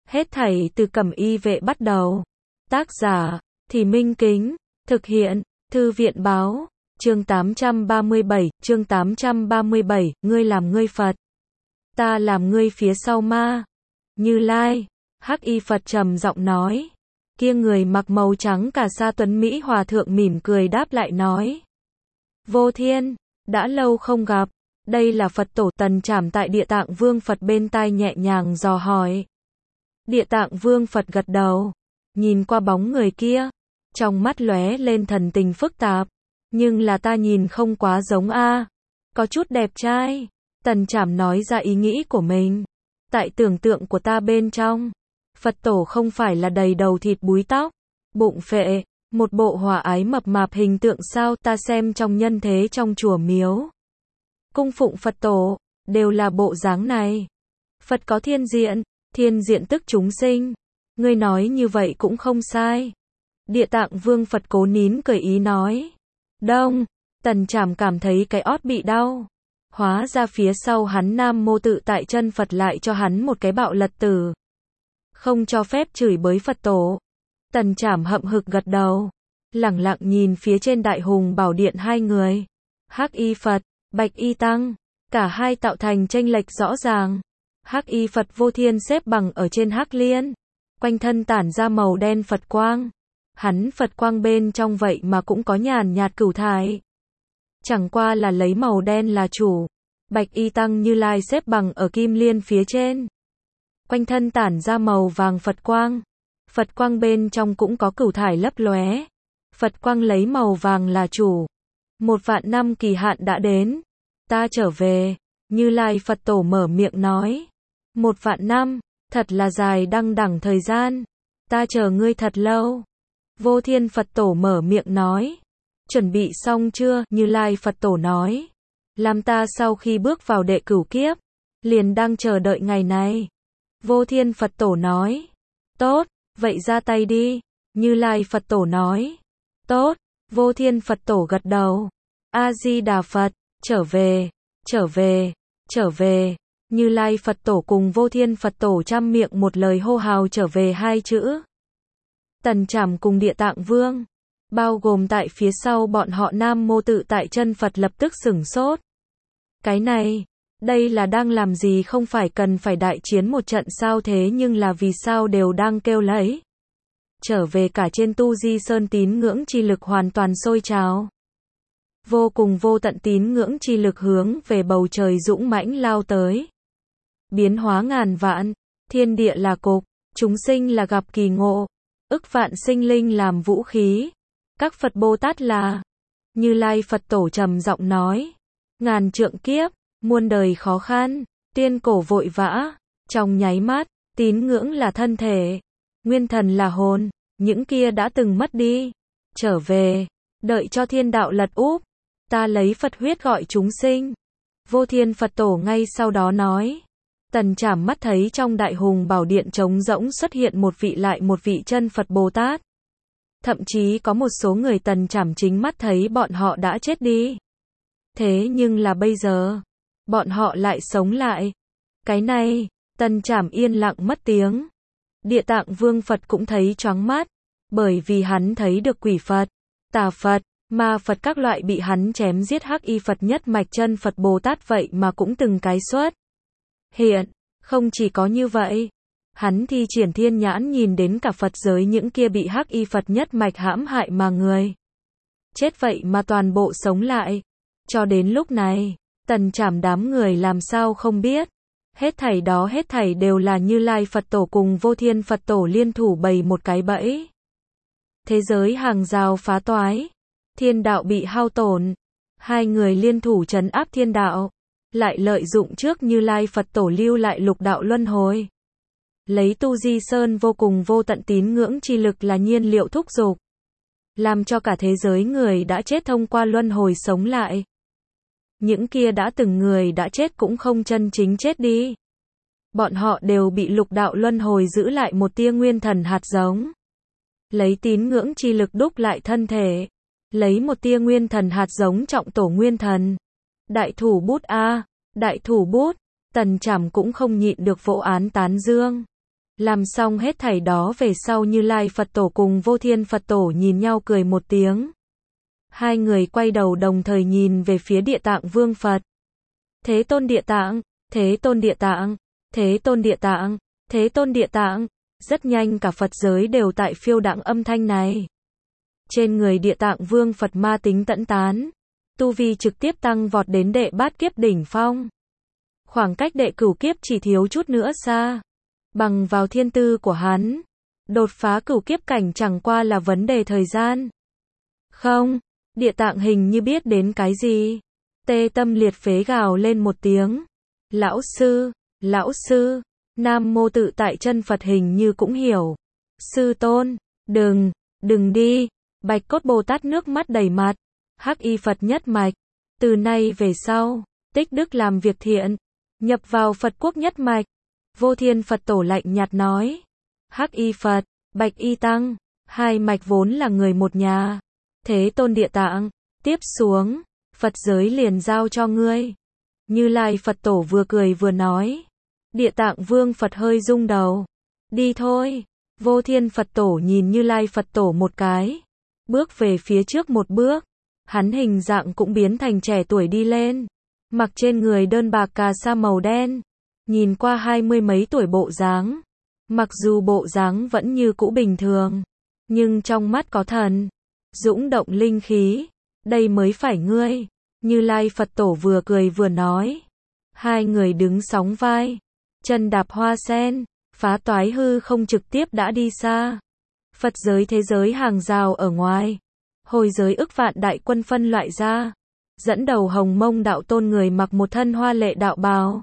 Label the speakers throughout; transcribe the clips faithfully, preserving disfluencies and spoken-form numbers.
Speaker 1: Hết thảy từ Cẩm Y Vệ bắt đầu. Tác giả, Thì Minh Kính. Thực hiện, Thư viện Báo. Chương tám trăm ba mươi bảy, chương tám trăm ba mươi bảy, ngươi làm ngươi Phật. Ta làm ngươi phía sau ma. Như Lai, Hắc Y Phật trầm giọng nói. Kia người mặc màu trắng cà sa tuấn Mỹ hòa thượng mỉm cười đáp lại nói. Vô Thiên, đã lâu không gặp. Đây là Phật tổ. Tần Trảm tại Địa Tạng Vương Phật bên tai nhẹ nhàng dò hỏi. Địa Tạng Vương Phật gật đầu, nhìn qua bóng người kia, trong mắt lóe lên thần tình phức tạp, nhưng là ta nhìn không quá giống a, có chút đẹp trai. Tần Trảm nói ra ý nghĩ của mình. Tại tưởng tượng của ta bên trong, Phật tổ không phải là đầy đầu thịt búi tóc, bụng phệ, một bộ hòa ái mập mạp hình tượng sao? Ta xem trong nhân thế trong chùa miếu, cung phụng Phật tổ, đều là bộ dáng này. Phật có thiên diện, thiên diện tức chúng sinh. Ngươi nói như vậy cũng không sai. Địa Tạng Vương Phật cố nín cười ý nói. Đông, Tần Trảm cảm thấy cái ót bị đau. Hóa ra phía sau hắn Nam Mô Tự Tại chân Phật lại cho hắn một cái bạo lật tử. Không cho phép chửi bới Phật tổ. Tần Trảm hậm hực gật đầu, lẳng lặng nhìn phía trên Đại Hùng Bảo Điện hai người. Hắc Y Phật, Bạch Y Tăng, cả hai tạo thành chênh lệch rõ ràng. Hắc Y Phật Vô Thiên xếp bằng ở trên hắc liên, quanh thân tản ra màu đen Phật quang. Hắn Phật quang bên trong vậy mà cũng có nhàn nhạt cửu thải. Chẳng qua là lấy màu đen là chủ. Bạch Y Tăng Như Lai xếp bằng ở kim liên phía trên, quanh thân tản ra màu vàng Phật quang. Phật quang bên trong cũng có cửu thải lấp lóe. Phật quang lấy màu vàng là chủ. Một vạn năm kỳ hạn đã đến. Ta trở về. Như Lai Phật tổ mở miệng nói. Một vạn năm, thật là dài đăng đẳng thời gian. Ta chờ ngươi thật lâu. Vô Thiên Phật tổ mở miệng nói. Chuẩn bị xong chưa? Như Lai Phật tổ nói. Làm ta sau khi bước vào đệ cửu kiếp, liền đang chờ đợi ngày này. Vô Thiên Phật tổ nói. Tốt, vậy ra tay đi. Như Lai Phật tổ nói. Tốt, Vô Thiên Phật tổ gật đầu. A-di-đà Phật, trở về, trở về, trở về. Như Lai Phật tổ cùng Vô Thiên Phật tổ trăm miệng một lời hô hào trở về hai chữ. Tần Trảm cùng Địa Tạng Vương, bao gồm tại phía sau bọn họ Nam Mô Tự Tại chân Phật lập tức sửng sốt. Cái này, đây là đang làm gì? Không phải cần phải đại chiến một trận sao? Thế nhưng là vì sao đều đang kêu lấy trở về? Cả trên Tu Di Sơn tín ngưỡng chi lực hoàn toàn sôi trào. Vô cùng vô tận tín ngưỡng chi lực hướng về bầu trời dũng mãnh lao tới. Biến hóa ngàn vạn, thiên địa là cục, chúng sinh là gặp kỳ ngộ, ức vạn sinh linh làm vũ khí. Các Phật Bồ Tát là. Như Lai Phật tổ trầm giọng nói. Ngàn trượng kiếp, muôn đời khó khăn, tiên cổ vội vã, trong nháy mắt, tín ngưỡng là thân thể, nguyên thần là hồn, những kia đã từng mất đi, trở về, đợi cho thiên đạo lật úp, ta lấy Phật huyết gọi chúng sinh. Vô Thiên Phật tổ ngay sau đó nói. Tần Trảm mắt thấy trong Đại Hùng Bảo Điện trống rỗng xuất hiện một vị lại một vị chân Phật Bồ Tát. Thậm chí có một số người Tần Trảm chính mắt thấy bọn họ đã chết đi. Thế nhưng là bây giờ, bọn họ lại sống lại. Cái này, Tần Trảm yên lặng mất tiếng. Địa Tạng Vương Phật cũng thấy choáng mắt, bởi vì hắn thấy được quỷ Phật, tà Phật, ma Phật các loại bị hắn chém giết. Hắc Y Phật nhất mạch chân Phật Bồ Tát vậy mà cũng từng cái xuất hiện. Không chỉ có như vậy, hắn thi triển thiên nhãn nhìn đến cả Phật giới những kia bị Hắc Y Phật nhất mạch hãm hại mà người chết vậy mà toàn bộ sống lại. Cho đến lúc này, Tần Trảm đám người làm sao không biết. Hết thảy đó hết thảy đều là Như Lai Phật tổ cùng Vô Thiên Phật tổ liên thủ bày một cái bẫy. Thế giới hàng rào phá toái, thiên đạo bị hao tổn. Hai người liên thủ trấn áp thiên đạo, lại lợi dụng trước Như Lai Phật tổ lưu lại lục đạo luân hồi. Lấy Tu Di Sơn vô cùng vô tận tín ngưỡng chi lực là nhiên liệu thúc giục, làm cho cả thế giới người đã chết thông qua luân hồi sống lại. Những kia đã từng người đã chết cũng không chân chính chết đi. Bọn họ đều bị lục đạo luân hồi giữ lại một tia nguyên thần hạt giống. Lấy tín ngưỡng chi lực đúc lại thân thể. Lấy một tia nguyên thần hạt giống trọng tổ nguyên thần. Đại thủ bút a, đại thủ bút. Tần Trảm cũng không nhịn được vỗ án tán dương. Làm xong hết thảy đó về sau Như Lai Phật Tổ cùng Vô Thiên Phật Tổ nhìn nhau cười một tiếng. Hai người quay đầu đồng thời nhìn về phía Địa Tạng Vương Phật. Thế Tôn Địa Tạng, Thế Tôn Địa Tạng, Thế Tôn Địa Tạng, Thế Tôn Địa Tạng. Rất nhanh cả Phật giới đều tại phiêu đãng âm thanh này. Trên người Địa Tạng Vương Phật ma tính tẫn tán. Tu vi trực tiếp tăng vọt đến đệ bát kiếp đỉnh phong. Khoảng cách đệ cửu kiếp chỉ thiếu chút nữa xa. Bằng vào thiên tư của hắn, đột phá cửu kiếp cảnh chẳng qua là vấn đề thời gian. Không, Địa Tạng hình như biết đến cái gì. Tê tâm liệt phế gào lên một tiếng. Lão sư, lão sư, Nam Mô Tự Tại Chân Phật hình như cũng hiểu. Sư tôn, đừng, đừng đi. Bạch Cốt Bồ Tát nước mắt đầy mặt. Hắc Y Phật nhất mạch. Từ nay về sau, tích đức làm việc thiện. Nhập vào Phật quốc nhất mạch. Vô Thiên Phật Tổ lạnh nhạt nói. Hắc Y Phật, Bạch Y Tăng, hai mạch vốn là người một nhà. Thế Tôn Địa Tạng, tiếp xuống, Phật giới liền giao cho ngươi. Như Lai Phật Tổ vừa cười vừa nói. Địa Tạng Vương Phật hơi rung đầu. Đi thôi. Vô Thiên Phật Tổ nhìn Như Lai Phật Tổ một cái. Bước về phía trước một bước. Hắn hình dạng cũng biến thành trẻ tuổi đi lên. Mặc trên người đơn bạc cà sa màu đen. Nhìn qua hai mươi mấy tuổi bộ dáng. Mặc dù bộ dáng vẫn như cũ bình thường. Nhưng trong mắt có thần. Dũng động linh khí. Đây mới phải ngươi. Như Lai Phật Tổ vừa cười vừa nói. Hai người đứng sóng vai. Chân đạp hoa sen. Phá toái hư không trực tiếp đã đi xa. Phật giới thế giới hàng rào ở ngoài. Hồi giới ức vạn đại quân phân loại ra. Dẫn đầu Hồng Mông Đạo Tôn người mặc một thân hoa lệ đạo bào.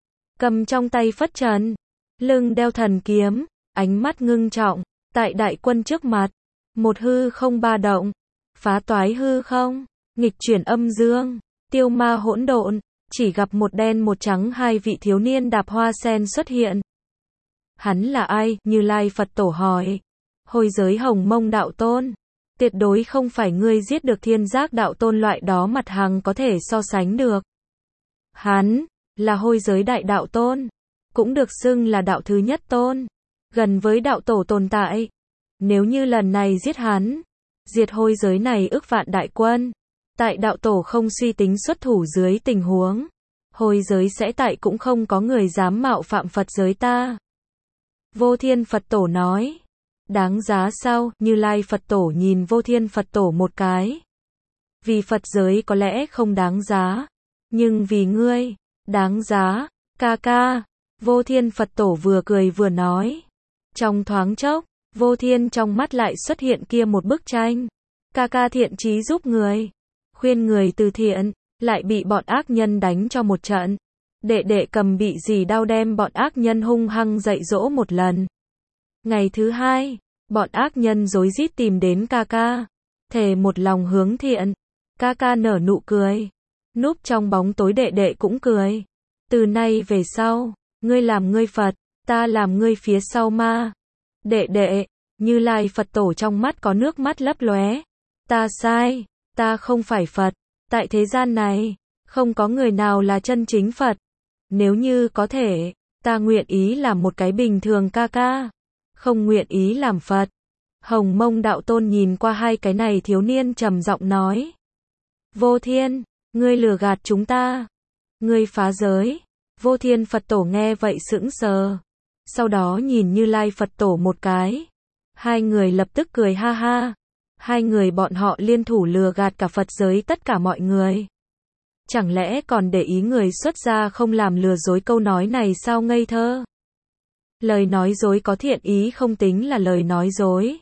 Speaker 1: Cầm trong tay phất trần. Lưng đeo thần kiếm. Ánh mắt ngưng trọng. Tại đại quân trước mặt. Một hư không ba động. Phá toái hư không. Nghịch chuyển âm dương. Tiêu ma hỗn độn. Chỉ gặp một đen một trắng hai vị thiếu niên đạp hoa sen xuất hiện. Hắn là ai? Như Lai Phật Tổ hỏi. Hồi giới Hồng Mông Đạo Tôn. Tuyệt đối không phải ngươi giết được Thiên Giác Đạo Tôn loại đó mặt hàng có thể so sánh được. Hắn là hồi giới Đại Đạo Tôn. Cũng được xưng là đạo thứ nhất tôn. Gần với đạo tổ tồn tại. Nếu như lần này giết hắn. Diệt hồi giới này ức vạn đại quân. Tại đạo tổ không suy tính xuất thủ dưới tình huống. Hồi giới sẽ tại cũng không có người dám mạo phạm Phật giới ta. Vô Thiên Phật Tổ nói. Đáng giá sao? Như Lai Phật Tổ nhìn Vô Thiên Phật Tổ một cái. Vì Phật giới có lẽ không đáng giá. Nhưng vì ngươi, đáng giá. Ca ca. Vô Thiên Phật Tổ vừa cười vừa nói. Trong thoáng chốc, Vô Thiên trong mắt lại xuất hiện kia một bức tranh. Ca ca thiện chí giúp người. Khuyên người từ thiện. Lại bị bọn ác nhân đánh cho một trận. Đệ đệ cầm bị dì đau đem bọn ác nhân hung hăng dạy dỗ một lần. Ngày thứ hai, bọn ác nhân rối rít tìm đến ca ca. Thề một lòng hướng thiện. Ca ca nở nụ cười. Núp trong bóng tối đệ đệ cũng cười. Từ nay về sau, ngươi làm ngươi Phật, ta làm ngươi phía sau ma. Đệ đệ, Như Lai Phật Tổ trong mắt có nước mắt lấp lóe. Ta sai, ta không phải Phật. Tại thế gian này, không có người nào là chân chính Phật. Nếu như có thể, ta nguyện ý làm một cái bình thường ca ca. Không nguyện ý làm Phật. Hồng Mông Đạo Tôn nhìn qua hai cái này thiếu niên trầm giọng nói. Vô Thiên, ngươi lừa gạt chúng ta. Ngươi phá giới. Vô Thiên Phật Tổ nghe vậy sững sờ. Sau đó nhìn Như Lai Phật Tổ một cái. Hai người lập tức cười ha ha. Hai người bọn họ liên thủ lừa gạt cả Phật giới tất cả mọi người. Chẳng lẽ còn để ý người xuất gia không làm lừa dối câu nói này sao ngây thơ? Lời nói dối có thiện ý không tính là lời nói dối.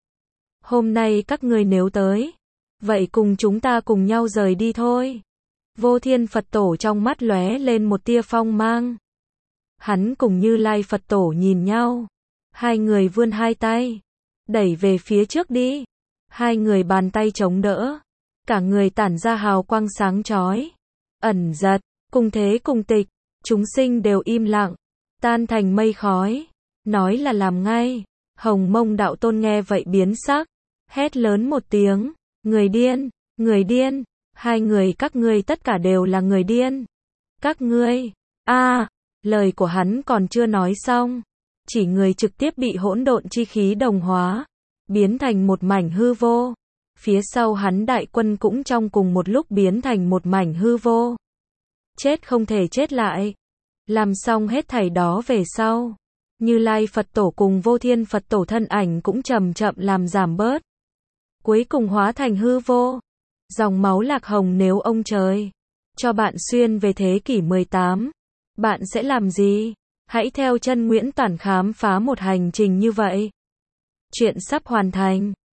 Speaker 1: Hôm nay các ngươi nếu tới, vậy cùng chúng ta cùng nhau rời đi thôi. Vô Thiên Phật Tổ trong mắt lóe lên một tia phong mang. Hắn cùng Như Lai Phật Tổ nhìn nhau. Hai người vươn hai tay. Đẩy về phía trước đi. Hai người bàn tay chống đỡ. Cả người tản ra hào quang sáng chói. Ẩn giật, cùng thế cùng tịch. Chúng sinh đều im lặng. Tan thành mây khói. Nói là làm ngay. Hồng Mông Đạo Tôn nghe vậy biến sắc. Hét lớn một tiếng. Người điên, người điên. Hai người các ngươi tất cả đều là người điên. Các ngươi, a, lời của hắn còn chưa nói xong. chỉ người trực tiếp bị hỗn độn chi khí đồng hóa, biến thành một mảnh hư vô. Phía sau hắn đại quân cũng trong cùng một lúc biến thành một mảnh hư vô. Chết không thể chết lại. Làm xong hết thảy đó về sau, Như Lai Phật Tổ cùng Vô Thiên Phật Tổ thân ảnh cũng chậm chậm làm giảm bớt. Cuối cùng hóa thành hư vô. Dòng máu lạc hồng, nếu ông trời cho bạn xuyên về thế kỷ mười tám, bạn sẽ làm gì? Hãy theo chân Nguyễn Toản khám phá một hành trình như vậy. Chuyện sắp hoàn thành.